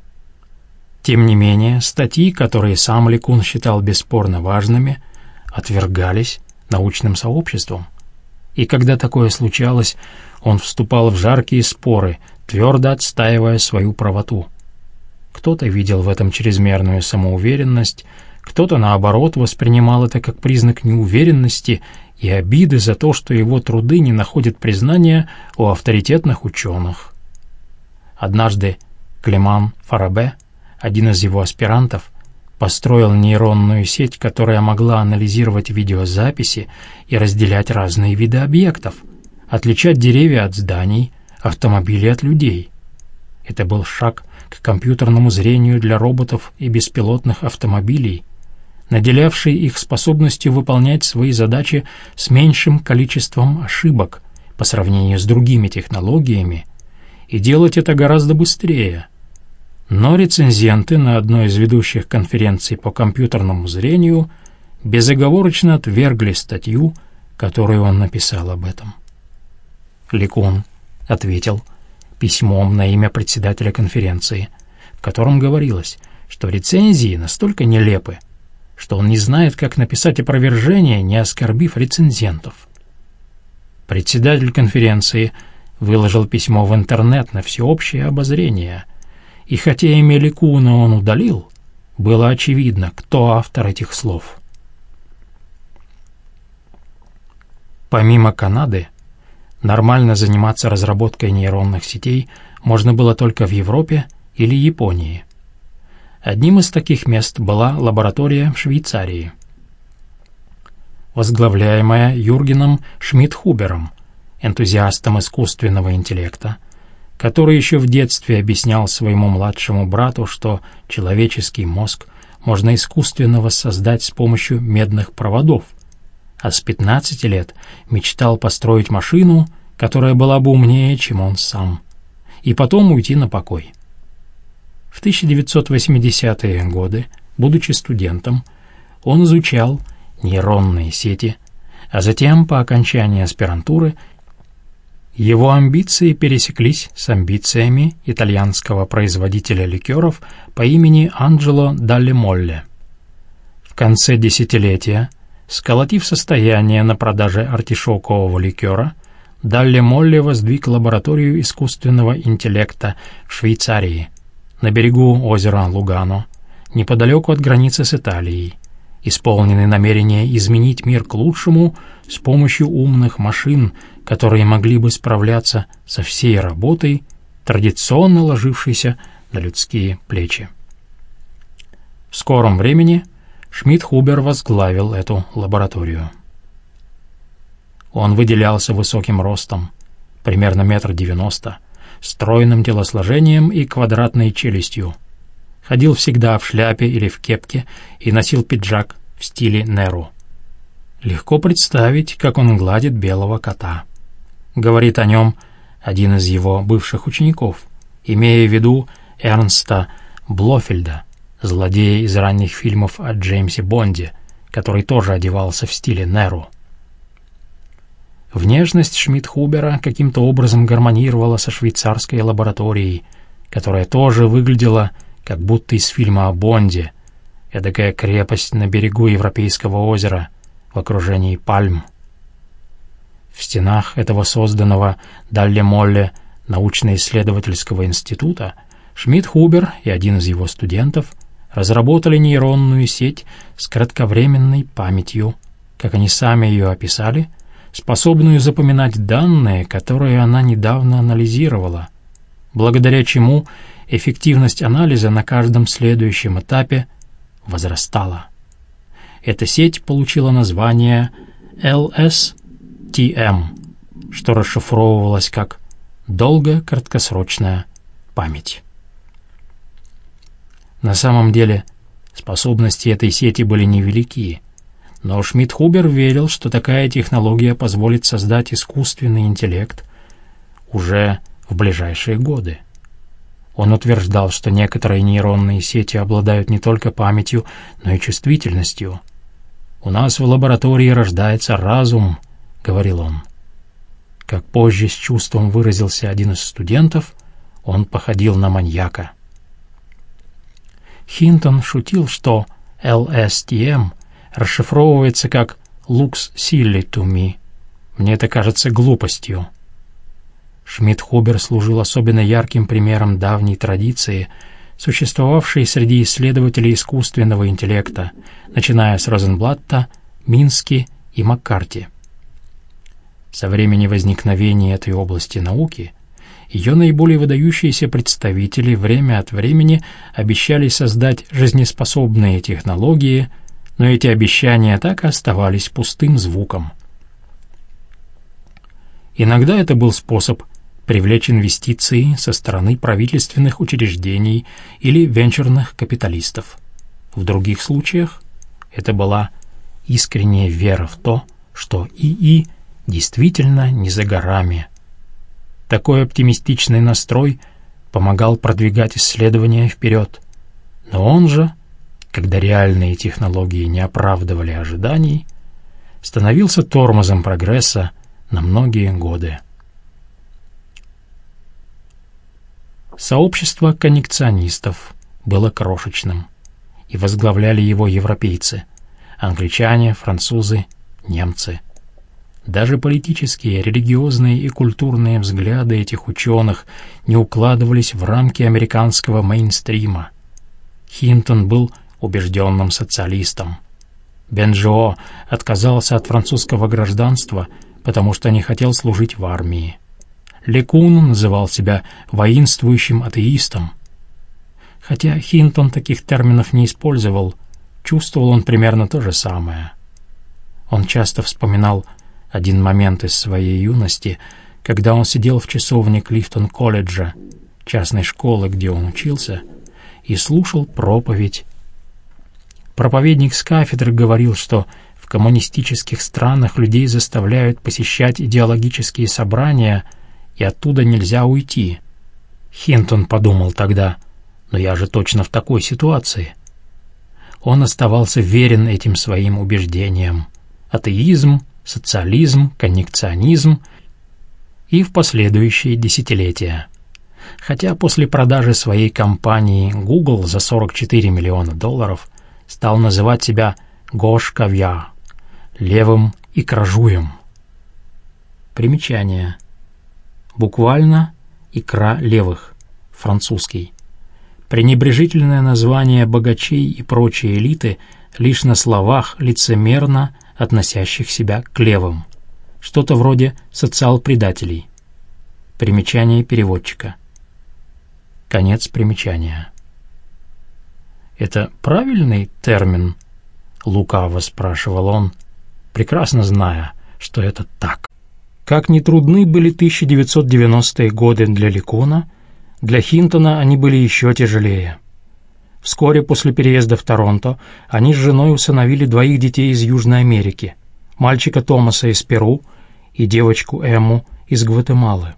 Тем не менее, статьи, которые сам Ликун считал бесспорно важными, отвергались научным сообществом. И когда такое случалось, он вступал в жаркие споры, твердо отстаивая свою правоту. Кто-то видел в этом чрезмерную самоуверенность, кто-то, наоборот, воспринимал это как признак неуверенности и обиды за то, что его труды не находят признания у авторитетных ученых. Однажды Клеман Фарабе, один из его аспирантов, построил нейронную сеть, которая могла анализировать видеозаписи и разделять разные виды объектов, отличать деревья от зданий, автомобили от людей. Это был шаг к компьютерному зрению для роботов и беспилотных автомобилей, наделявший их способностью выполнять свои задачи с меньшим количеством ошибок по сравнению с другими технологиями и делать это гораздо быстрее. Но рецензенты на одной из ведущих конференций по компьютерному зрению безоговорочно отвергли статью, которую он написал об этом. Ликун ответил письмом на имя председателя конференции, в котором говорилось, что рецензии настолько нелепы, что он не знает, как написать опровержение, не оскорбив рецензентов. Председатель конференции выложил письмо в интернет на всеобщее обозрение, и хотя имя Ликуна он удалил, было очевидно, кто автор этих слов. Помимо Канады, нормально заниматься разработкой нейронных сетей можно было только в Европе или Японии. Одним из таких мест была лаборатория в Швейцарии, возглавляемая Юргеном Шмидхубером, энтузиастом искусственного интеллекта, который еще в детстве объяснял своему младшему брату, что человеческий мозг можно искусственно воссоздать с помощью медных проводов, а с пятнадцати лет мечтал построить машину, которая была бы умнее, чем он сам, и потом уйти на покой. В тысяча девятьсот восьмидесятые годы, будучи студентом, он изучал нейронные сети, а затем, по окончании аспирантуры, его амбиции пересеклись с амбициями итальянского производителя ликеров по имени Анджело Далле Молле. В конце десятилетия, сколотив состояние на продаже артишокового ликера, Далле Молле воздвиг лабораторию искусственного интеллекта в Швейцарии, на берегу озера Лугано, неподалеку от границы с Италией, исполненный намерения изменить мир к лучшему с помощью умных машин, которые могли бы справляться со всей работой, традиционно ложившейся на людские плечи. В скором времени Шмидхубер возглавил эту лабораторию. Он выделялся высоким ростом, примерно метр девяносто, стройным телосложением и квадратной челюстью. Ходил всегда в шляпе или в кепке и носил пиджак в стиле Неру. Легко представить, как он гладит белого кота. Говорит о нем один из его бывших учеников, имея в виду Эрнста Блофельда, злодея из ранних фильмов о Джеймсе Бонде, который тоже одевался в стиле Неру. Внешность Шмидхубера каким-то образом гармонировала со швейцарской лабораторией, которая тоже выглядела как будто из фильма о Бонде, эдакая крепость на берегу Европейского озера в окружении пальм. В стенах этого созданного Далле Молле научно-исследовательского института Шмидхубер и один из его студентов разработали нейронную сеть с кратковременной памятью, как они сами ее описали, способную запоминать данные, которые она недавно анализировала, благодаря чему эффективность анализа на каждом следующем этапе возрастала. Эта сеть получила название эл эс ти эм, что расшифровывалось как «долго-краткосрочная память». На самом деле способности этой сети были невелики, но Шмидхубер верил, что такая технология позволит создать искусственный интеллект уже в ближайшие годы. Он утверждал, что некоторые нейронные сети обладают не только памятью, но и чувствительностью. «У нас в лаборатории рождается разум», — говорил он. Как позже с чувством выразился один из студентов, он походил на маньяка. Хинтон шутил, что эл эс ти эм расшифровывается как «looks silly to me». Мне это кажется глупостью. Шмидхубер служил особенно ярким примером давней традиции, существовавшей среди исследователей искусственного интеллекта, начиная с Розенблатта, Мински и Маккарти. Со времени возникновения этой области науки ее наиболее выдающиеся представители время от времени обещали создать жизнеспособные технологии, но эти обещания так и оставались пустым звуком. Иногда это был способ привлечь инвестиции со стороны правительственных учреждений или венчурных капиталистов. В других случаях это была искренняя вера в то, что ИИ действительно не за горами. Такой оптимистичный настрой помогал продвигать исследования вперед, но он же, когда реальные технологии не оправдывали ожиданий, становился тормозом прогресса на многие годы. Сообщество коннекционистов было крошечным, и возглавляли его европейцы, англичане, французы, немцы. Даже политические, религиозные и культурные взгляды этих ученых не укладывались в рамки американского мейнстрима. Хинтон был убежденным социалистом. Бенджио отказался от французского гражданства, потому что не хотел служить в армии. Лекун называл себя воинствующим атеистом. Хотя Хинтон таких терминов не использовал, чувствовал он примерно то же самое. Он часто вспоминал один момент из своей юности, когда он сидел в часовне Клифтон-колледжа, частной школы, где он учился, и слушал проповедь. Проповедник с кафедры говорил, что в коммунистических странах людей заставляют посещать идеологические собрания, и оттуда нельзя уйти. Хинтон подумал тогда: «Но я же точно в такой ситуации». Он оставался верен этим своим убеждениям. Атеизм, социализм, коннекционизм и в последующие десятилетия. Хотя после продажи своей компании Google за сорок четыре миллиона долларов стал называть себя «гош-кавья» — левым икражуем. Примечание. Буквально «икра левых», французский. Пренебрежительное название богачей и прочей элиты лишь на словах, лицемерно относящих себя к левым. Что-то вроде социал-предателей. Примечание переводчика. Конец примечания. «Это правильный термин?» — лукаво спрашивал он, прекрасно зная, что это так. Как ни трудны были тысяча девятьсот девяностые годы для Ликона, для Хинтона они были еще тяжелее. Вскоре после переезда в Торонто они с женой усыновили двоих детей из Южной Америки, мальчика Томаса из Перу и девочку Эмму из Гватемалы.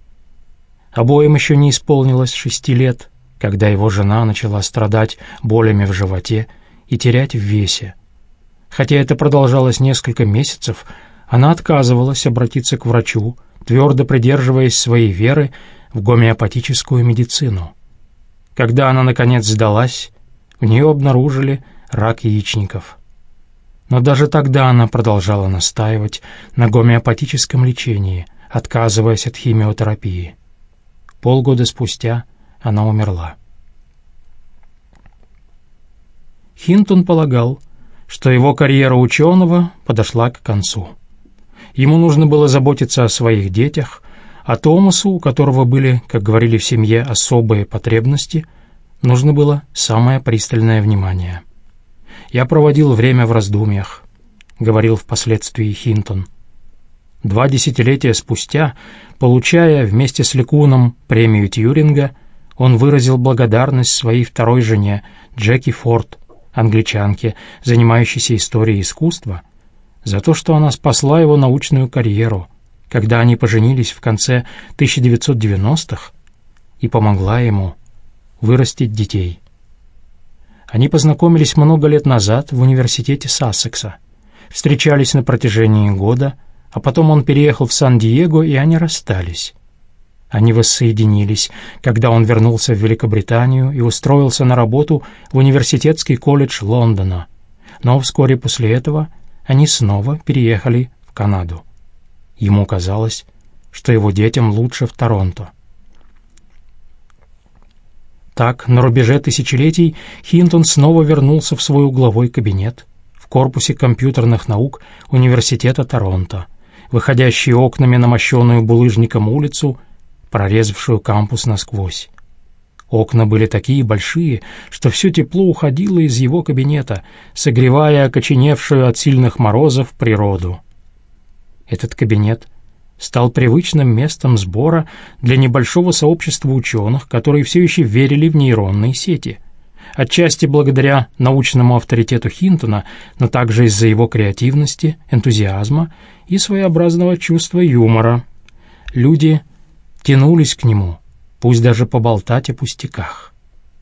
Обоим еще не исполнилось шести лет, когда его жена начала страдать болями в животе и терять в весе. Хотя это продолжалось несколько месяцев, она отказывалась обратиться к врачу, твердо придерживаясь своей веры в гомеопатическую медицину. Когда она, наконец, сдалась, у нее обнаружили рак яичников. Но даже тогда она продолжала настаивать на гомеопатическом лечении, отказываясь от химиотерапии. Полгода спустя она умерла. Хинтон полагал, что его карьера ученого подошла к концу. Ему нужно было заботиться о своих детях, а Томасу, у которого были, как говорили в семье, особые потребности, нужно было самое пристальное внимание. «Я проводил время в раздумьях», — говорил впоследствии Хинтон. Два десятилетия спустя, получая вместе с Ликуном премию Тьюринга, он выразил благодарность своей второй жене, Джеки Форд, англичанке, занимающейся историей искусства, за то, что она спасла его научную карьеру, когда они поженились в конце тысяча девятьсот девяностых, и помогла ему вырастить детей. Они познакомились много лет назад в университете Сассекса, встречались на протяжении года, а потом он переехал в Сан-Диего, и они расстались. Они воссоединились, когда он вернулся в Великобританию и устроился на работу в университетский колледж Лондона, но вскоре после этого они снова переехали в Канаду. Ему казалось, что его детям лучше в Торонто. Так, на рубеже тысячелетий Хинтон снова вернулся в свой угловой кабинет в корпусе компьютерных наук Университета Торонто, выходящий окнами на мощенную булыжником улицу, прорезавшую кампус насквозь. Окна были такие большие, что все тепло уходило из его кабинета, согревая окоченевшую от сильных морозов природу. Этот кабинет стал привычным местом сбора для небольшого сообщества ученых, которые все еще верили в нейронные сети. Отчасти благодаря научному авторитету Хинтона, но также из-за его креативности, энтузиазма и своеобразного чувства юмора. Люди тянулись к нему, пусть даже поболтать о пустяках.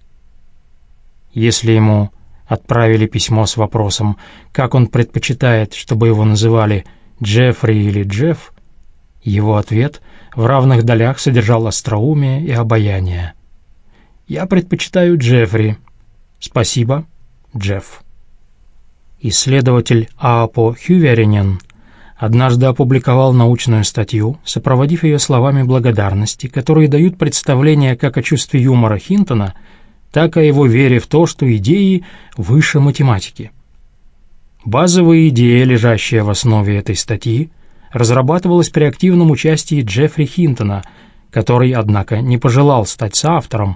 Если ему отправили письмо с вопросом, как он предпочитает, чтобы его называли Джеффри или Джефф, его ответ в равных долях содержал остроумие и обаяние. «Я предпочитаю Джеффри. Спасибо, Джефф». Исследователь Аапо Хюверинен однажды опубликовал научную статью, сопроводив ее словами благодарности, которые дают представление как о чувстве юмора Хинтона, так и о его вере в то, что идеи выше математики. Базовая идея, лежащая в основе этой статьи, разрабатывалась при активном участии Джеффри Хинтона, который, однако, не пожелал стать соавтором,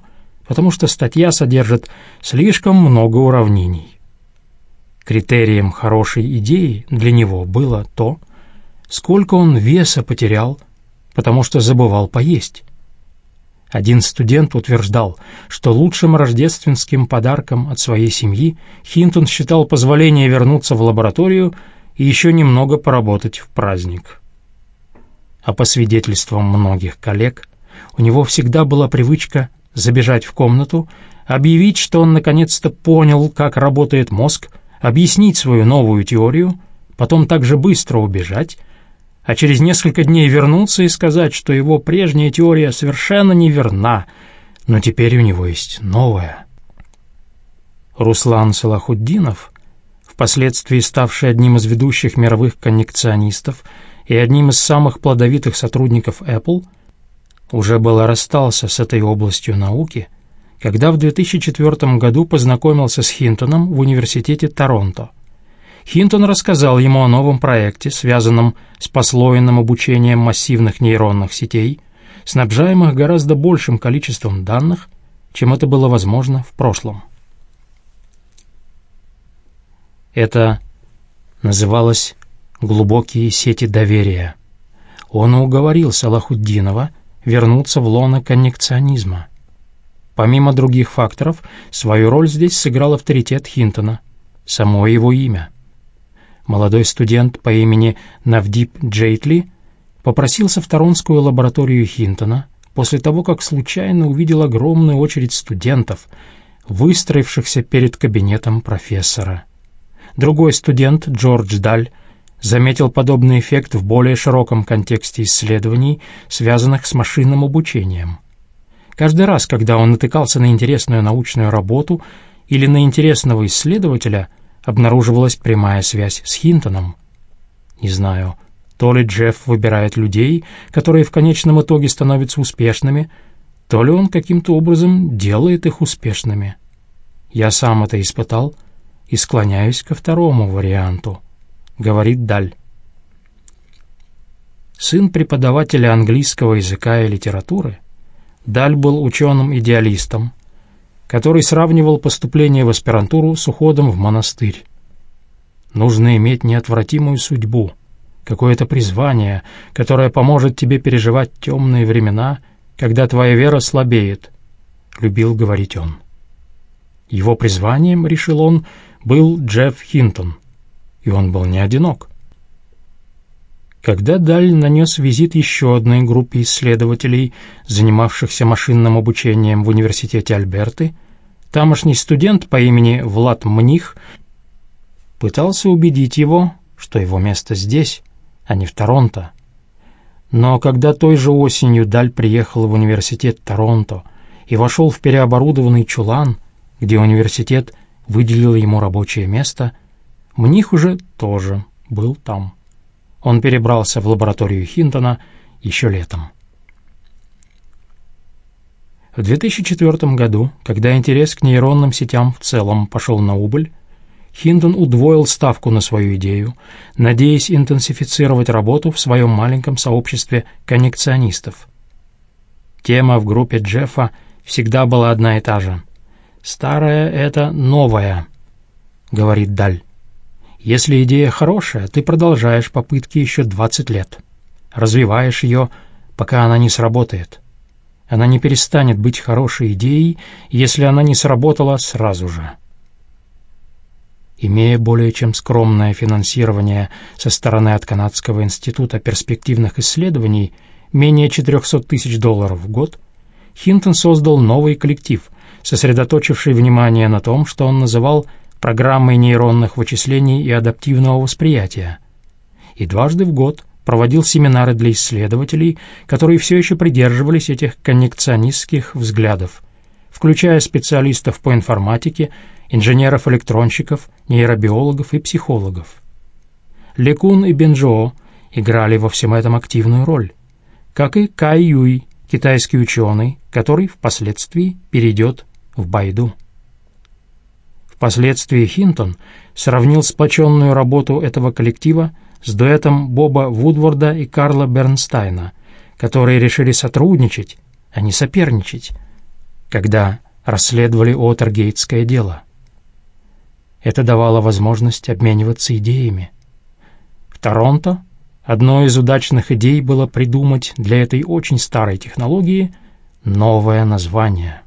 потому что статья содержит слишком много уравнений. Критерием хорошей идеи для него было то, сколько он веса потерял, потому что забывал поесть. Один студент утверждал, что лучшим рождественским подарком от своей семьи Хинтон считал позволение вернуться в лабораторию и еще немного поработать в праздник. А по свидетельствам многих коллег, у него всегда была привычка забежать в комнату, объявить, что он наконец-то понял, как работает мозг, объяснить свою новую теорию, потом также быстро убежать, а через несколько дней вернуться и сказать, что его прежняя теория совершенно неверна, но теперь у него есть новая. Руслан Салахутдинов, впоследствии ставший одним из ведущих мировых коннекционистов и одним из самых плодовитых сотрудников Apple, уже было расстался с этой областью науки, когда в две тысячи четвёртом году познакомился с Хинтоном в университете Торонто. Хинтон рассказал ему о новом проекте, связанном с послойным обучением массивных нейронных сетей, снабжаемых гораздо большим количеством данных, чем это было возможно в прошлом. Это называлось «глубокие сети доверия». Он уговорил Салахутдинова вернуться в лоно коннекционизма. Помимо других факторов, свою роль здесь сыграл авторитет Хинтона, само его имя. Молодой студент по имени Навдип Джейтли попросился в торонтскую лабораторию Хинтона после того, как случайно увидел огромную очередь студентов, выстроившихся перед кабинетом профессора. Другой студент, Джордж Даль, заметил подобный эффект в более широком контексте исследований, связанных с машинным обучением. Каждый раз, когда он натыкался на интересную научную работу или на интересного исследователя, обнаруживалась прямая связь с Хинтоном. Не знаю, то ли Джефф выбирает людей, которые в конечном итоге становятся успешными, то ли он каким-то образом делает их успешными. Я сам это испытал и склоняюсь ко второму варианту, говорит Даль. Сын преподавателя английского языка и литературы, Даль был ученым-идеалистом, который сравнивал поступление в аспирантуру с уходом в монастырь. Нужно иметь неотвратимую судьбу, какое-то призвание, которое поможет тебе переживать темные времена, когда твоя вера слабеет, любил говорить он. Его призванием, решил он, был Джефф Хинтон, и он был не одинок. Когда Даль нанес визит еще одной группе исследователей, занимавшихся машинным обучением в университете Альберты, тамошний студент по имени Влад Мних пытался убедить его, что его место здесь, а не в Торонто. Но когда той же осенью Даль приехал в университет Торонто и вошел в переоборудованный чулан, где университет выделил ему рабочее место, Мних уже тоже был там. Он перебрался в лабораторию Хинтона еще летом. В две тысячи четвёртом году, когда интерес к нейронным сетям в целом пошел на убыль, Хинтон удвоил ставку на свою идею, надеясь интенсифицировать работу в своем маленьком сообществе коннекционистов. Тема в группе Джеффа всегда была одна и та же. «Старое — это новое», — говорит Даль. «Если идея хорошая, ты продолжаешь попытки еще двадцать лет, развиваешь ее, пока она не сработает. Она не перестанет быть хорошей идеей, если она не сработала сразу же». Имея более чем скромное финансирование со стороны от Канадского института перспективных исследований, менее четырехсот тысяч долларов в год, Хинтон создал новый коллектив, сосредоточивший внимание на том, что он называл программой нейронных вычислений и адаптивного восприятия, и дважды в год проводил семинары для исследователей, которые все еще придерживались этих коннекционистских взглядов, включая специалистов по информатике, инженеров-электронщиков, нейробиологов и психологов. Лекун и Бенджоу играли во всем этом активную роль, как и Кай Юй, китайский ученый, который впоследствии перейдет в Байду. Впоследствии Хинтон сравнил сплоченную работу этого коллектива с дуэтом Боба Вудворда и Карла Бернстайна, которые решили сотрудничать, а не соперничать, когда расследовали Уотергейтское дело. Это давало возможность обмениваться идеями. В Торонто одной из удачных идей было придумать для этой очень старой технологии новое название.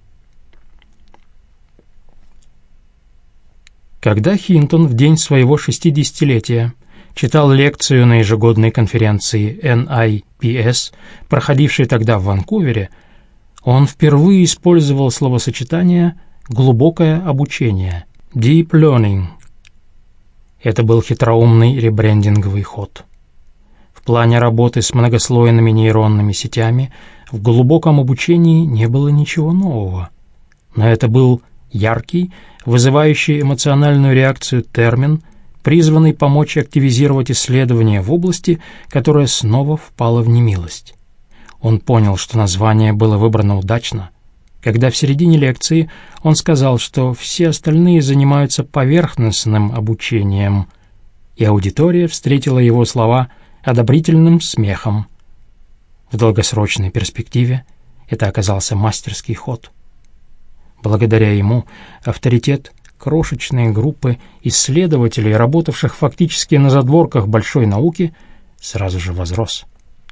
Когда Хинтон в день своего шестидесятилетия читал лекцию на ежегодной конференции эн ай пи эс, проходившей тогда в Ванкувере, он впервые использовал словосочетание «глубокое обучение» — «deep learning». Это был хитроумный ребрендинговый ход. В плане работы с многослойными нейронными сетями в глубоком обучении не было ничего нового, но это был яркий, вызывающий эмоциональную реакцию термин, призванный помочь активизировать исследования в области, которая снова впала в немилость. Он понял, что название было выбрано удачно, когда в середине лекции он сказал, что все остальные занимаются поверхностным обучением, и аудитория встретила его слова одобрительным смехом. В долгосрочной перспективе это оказался мастерский ход. Благодаря ему авторитет крошечной группы исследователей, работавших фактически на задворках большой науки, сразу же возрос.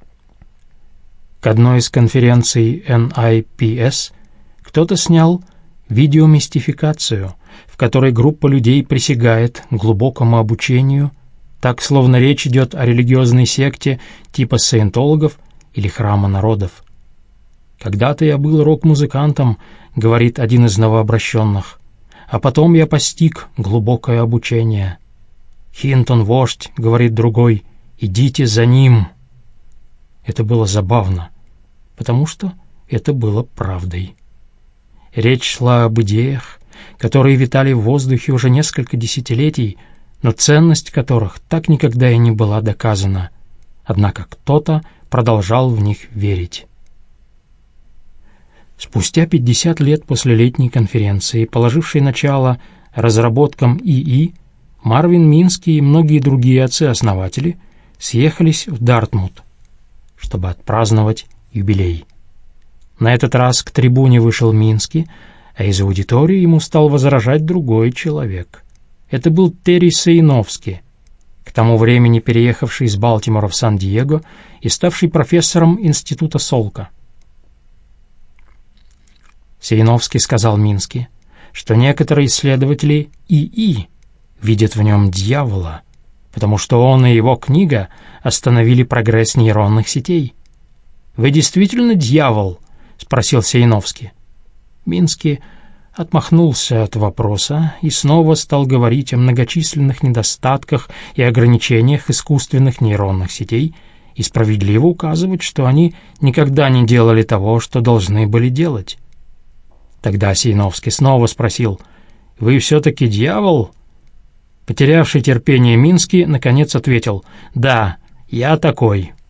К одной из конференций эн ай пи эс кто-то снял видеомистификацию, в которой группа людей присягает глубокому обучению, так, словно речь идет о религиозной секте типа саентологов или храма народов. «Когда-то я был рок-музыкантом», — говорит один из новообращенных, «а потом я постиг глубокое обучение». «Хинтон — вождь», — говорит другой, — «идите за ним». Это было забавно, потому что это было правдой. Речь шла об идеях, которые витали в воздухе уже несколько десятилетий, но ценность которых так никогда и не была доказана. Однако кто-то продолжал в них верить. Спустя пятьдесят лет после летней конференции, положившей начало разработкам ИИ, Марвин Мински и многие другие отцы-основатели съехались в Дартмут, чтобы отпраздновать юбилей. На этот раз к трибуне вышел Мински, а из аудитории ему стал возражать другой человек. Это был Терри Саиновский, к тому времени переехавший из Балтимора в Сан-Диего и ставший профессором Института Солка. Саиновский сказал Мински, что некоторые исследователи ИИ видят в нем дьявола, потому что он и его книга остановили прогресс нейронных сетей. «Вы действительно дьявол?» — спросил Саиновский. Мински отмахнулся от вопроса и снова стал говорить о многочисленных недостатках и ограничениях искусственных нейронных сетей и справедливо указывать, что они никогда не делали того, что должны были делать. Тогда Саиновский снова спросил: «Вы все-таки дьявол?» Потерявший терпение Мински наконец ответил: «Да, я такой».